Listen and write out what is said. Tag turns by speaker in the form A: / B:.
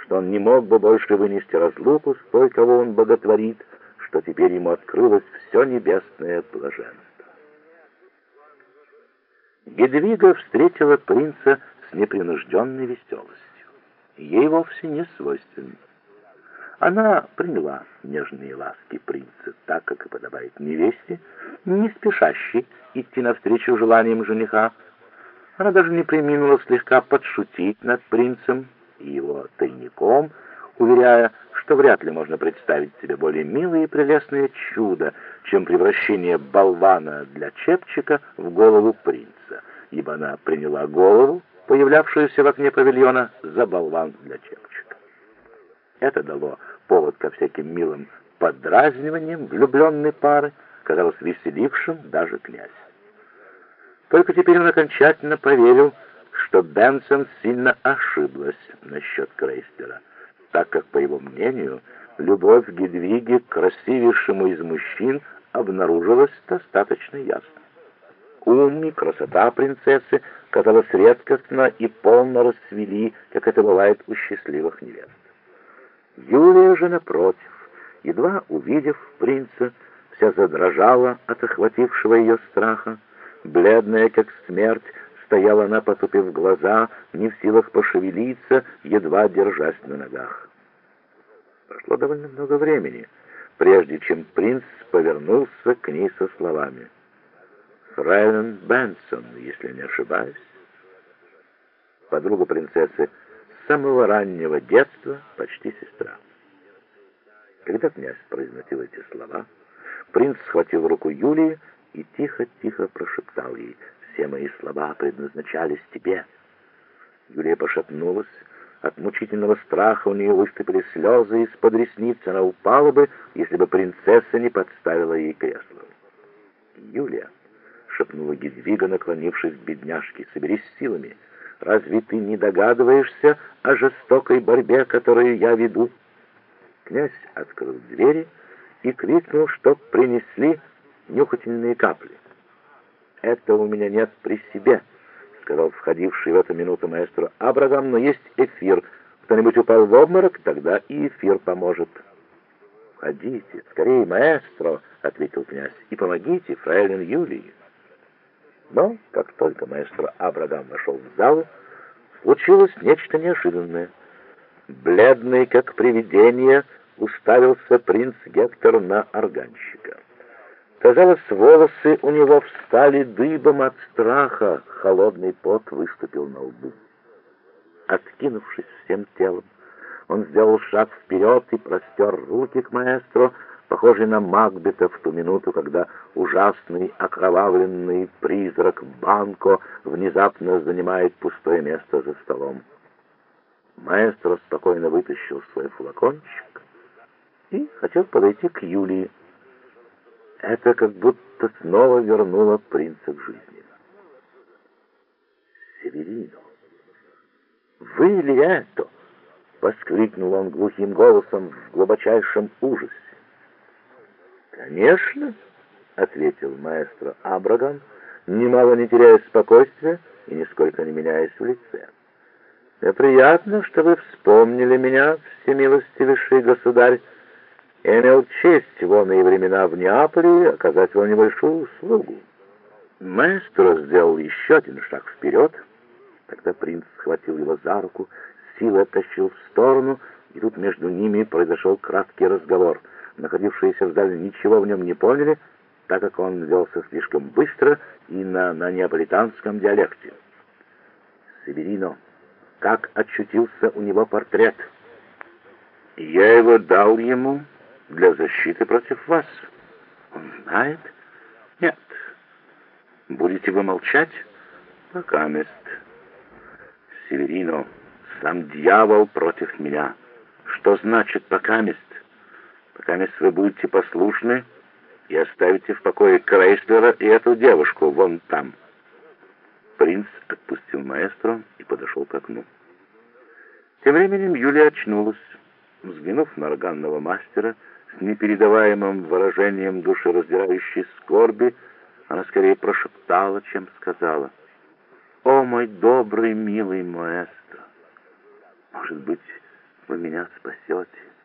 A: что он не мог бы больше вынести разлуку с той, кого он боготворит, что теперь ему открылось все небесное блаженство. Гедвига встретила принца с непринужденной веселостью. Ей вовсе не свойственно. Она приняла нежные ласки принца так, как и подобает невесте, не спешащей идти навстречу желаниям жениха. Она даже не преминула слегка подшутить над принцем и его тайником, уверяя, что вряд ли можно представить себе более милое и прелестное чудо, чем превращение болвана для чепчика в голову принца, ибо она приняла голову, появлявшуюся в окне павильона, за болван для чепчика. Это дало повод ко всяким милым подразниваниям влюбленной пары, казалось веселившим даже князь. Только теперь он окончательно поверил, что Бенсон сильно ошиблась насчет Крейслера, так как, по его мнению, любовь Гедвиги к красивейшему из мужчин обнаружилась достаточно ясно. Ум и красота принцессы, казалось, редкостно и полно расцвели, как это бывает у счастливых невест. Юлия же, напротив, едва увидев принца, вся задрожала от охватившего ее страха. Бледная, как смерть, стояла она, потупив глаза, не в силах пошевелиться, едва держась на ногах. Прошло довольно много времени, прежде чем принц повернулся к ней со словами: «Фрейлин Бенсон, если не ошибаюсь». Подруга принцессы с самого раннего детства, почти сестра. Когда князь произносил эти слова, принц схватил руку Юлии и тихо-тихо прошептал ей: «Все мои слова предназначались тебе». Юлия пошатнулась. От мучительного страха у нее выступили слезы, из-под ресниц она упала бы, если бы принцесса не подставила ей кресло. «Юлия», — шепнула Гедвига, наклонившись к бедняжке, — «соберись с силами. Разве ты не догадываешься о жестокой борьбе, которую я веду?» Князь открыл двери и крикнул, чтоб принесли нюхательные капли. «Это у меня нет при себе», — сказал входивший в эту минуту маэстро Абрагам, — «но есть эфир. Кто-нибудь упал в обморок, тогда и эфир поможет». «Входите, скорее, маэстро», — ответил князь, — «и помогите фрейлин Юлии». Но, как только маэстро Абрагам вошел в залу, случилось нечто неожиданное. Бледный, как привидение, уставился принц Гектор на органщика. Казалось, волосы у него встали дыбом от страха, холодный пот выступил на лбу. Откинувшись всем телом, он сделал шаг вперед и простер руки к маэстро, похожий на Макбета в ту минуту, когда ужасный окровавленный призрак Банко внезапно занимает пустое место за столом. Маэстро спокойно вытащил свой флакончик и хотел подойти к Юлии. Это как будто снова вернуло принца к жизни. «Северино, вы ли это?» — воскликнул он глухим голосом в глубочайшем ужасе. «Конечно», — ответил маэстро Абрагам, немало не теряя спокойствия и нисколько не меняясь в лице. «Мне приятно, что вы вспомнили меня, всемилостивейший государь. Я имел честь в оные времена в Неаполе оказать вам небольшую услугу». Маэстро сделал еще один шаг вперед. Тогда принц схватил его за руку, силой оттащил в сторону, и тут между ними произошел краткий разговор. Находившиеся в зале ничего в нем не поняли, так как он велся слишком быстро и на неаполитанском диалекте. «Северино, как очутился у него портрет?» «Я его дал ему для защиты против вас». «Он знает?» «Нет». «Будете вы молчать?» «Пока мест». «Северино, сам дьявол против меня. Что значит «пока мест»?» «Пока мест вы будете послушны и оставите в покое Крейслера и эту девушку вон там». Принц отпустил маэстро и подошел к окну. Тем временем Юлия очнулась. Взглянув на органного мастера с непередаваемым выражением душераздирающей скорби, она скорее прошептала, чем сказала: «О, мой добрый, милый маэстро! Может быть, вы меня спасете.